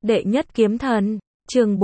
Đệ nhất kiếm thần, chương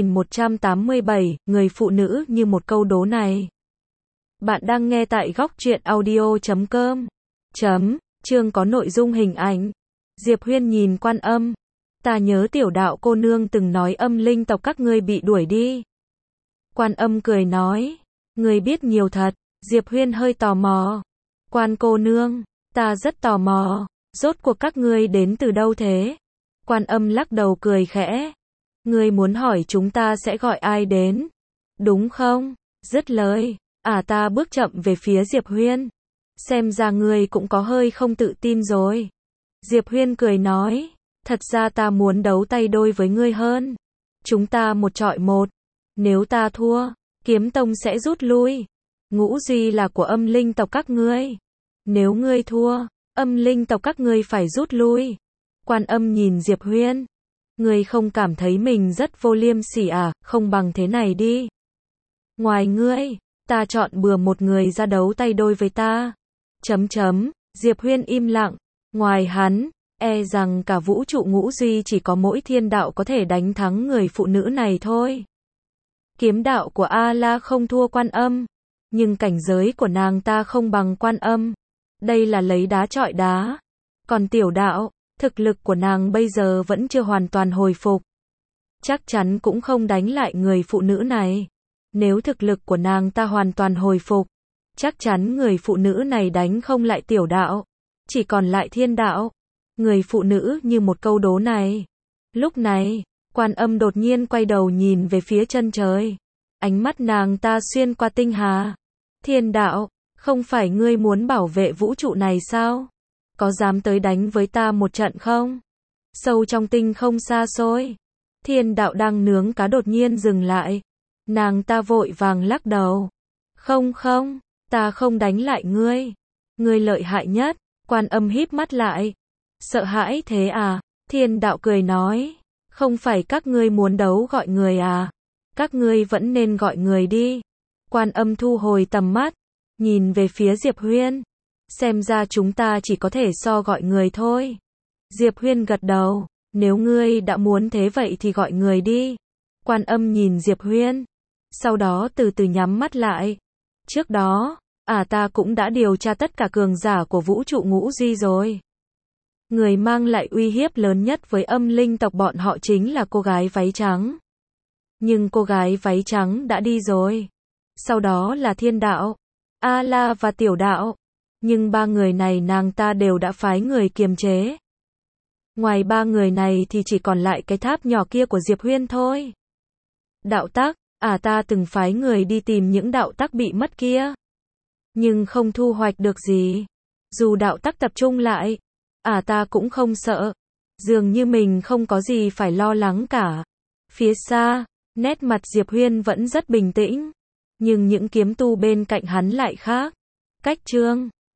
4187, người phụ nữ như một câu đố này. Bạn đang nghe tại góc truyện audio.com. Chương có nội dung hình ảnh. Diệp Huyên nhìn Quan Âm. Ta nhớ tiểu đạo cô nương từng nói âm linh tộc các ngươi bị đuổi đi. Quan Âm cười nói, ngươi biết nhiều thật. Diệp Huyên hơi tò mò. Quan cô nương, ta rất tò mò, rốt cuộc các ngươi đến từ đâu thế? Quan Âm lắc đầu cười khẽ. Ngươi muốn hỏi chúng ta sẽ gọi ai đến, đúng không? Dứt lời, ta bước chậm về phía Diệp Huyên. Xem ra ngươi cũng có hơi không tự tin rồi. Diệp Huyên cười nói, thật ra ta muốn đấu tay đôi với ngươi hơn. Chúng ta một chọi một. Nếu ta thua, Kiếm Tông sẽ rút lui. Ngũ Duy là của âm linh tộc các ngươi. Nếu ngươi thua, âm linh tộc các ngươi phải rút lui. Quan Âm nhìn Diệp Huyên. Ngươi không cảm thấy mình rất vô liêm sỉ à, không bằng thế này đi. Ngoài ngươi, ta chọn bừa một người ra đấu tay đôi với ta. Diệp Huyên im lặng. Ngoài hắn, e rằng cả vũ trụ Ngũ Duy chỉ có mỗi Thiên Đạo có thể đánh thắng người phụ nữ này thôi. Kiếm đạo của A-la không thua Quan Âm, nhưng cảnh giới của nàng ta không bằng Quan Âm. Đây là lấy đá chọi đá. Còn tiểu đạo, thực lực của nàng bây giờ vẫn chưa hoàn toàn hồi phục. Chắc chắn cũng không đánh lại người phụ nữ này. Nếu thực lực của nàng ta hoàn toàn hồi phục, chắc chắn người phụ nữ này đánh không lại tiểu đạo. Chỉ còn lại Thiên Đạo. Người phụ nữ như một câu đố này. Lúc này, Quan Âm đột nhiên quay đầu nhìn về phía chân trời. Ánh mắt nàng ta xuyên qua tinh hà. Thiên Đạo, không phải ngươi muốn bảo vệ vũ trụ này sao? Có dám tới đánh với ta một trận không? Sâu trong tinh không xa xôi, Thiên Đạo đang nướng cá đột nhiên dừng lại. Nàng ta vội vàng lắc đầu. Không, ta không đánh lại ngươi. Ngươi lợi hại nhất. Quan Âm híp mắt lại. Sợ hãi thế à? Thiên Đạo cười nói. Không phải các ngươi muốn đấu gọi người à? Các ngươi vẫn nên gọi người đi. Quan Âm thu hồi tầm mắt, nhìn về phía Diệp Huyên. Xem ra chúng ta chỉ có thể gọi người thôi. Diệp Huyên gật đầu. Nếu ngươi đã muốn thế vậy thì gọi người đi. Quan Âm nhìn Diệp Huyên. Sau đó từ từ nhắm mắt lại. Trước đó, ta cũng đã điều tra tất cả cường giả của vũ trụ Ngũ Duy rồi. Người mang lại uy hiếp lớn nhất với âm linh tộc bọn họ chính là cô gái váy trắng. Nhưng cô gái váy trắng đã đi rồi. Sau đó là Thiên Đạo, A-la và Tiểu Đạo. Nhưng ba người này nàng ta đều đã phái người kiềm chế. Ngoài ba người này thì chỉ còn lại cái tháp nhỏ kia của Diệp Huyên thôi. Đạo tắc, ta từng phái người đi tìm những đạo tắc bị mất kia. Nhưng không thu hoạch được gì. Dù đạo tắc tập trung lại, ta cũng không sợ. Dường như mình không có gì phải lo lắng cả. Phía xa, nét mặt Diệp Huyên vẫn rất bình tĩnh. Nhưng những kiếm tu bên cạnh hắn lại khác. Cách chương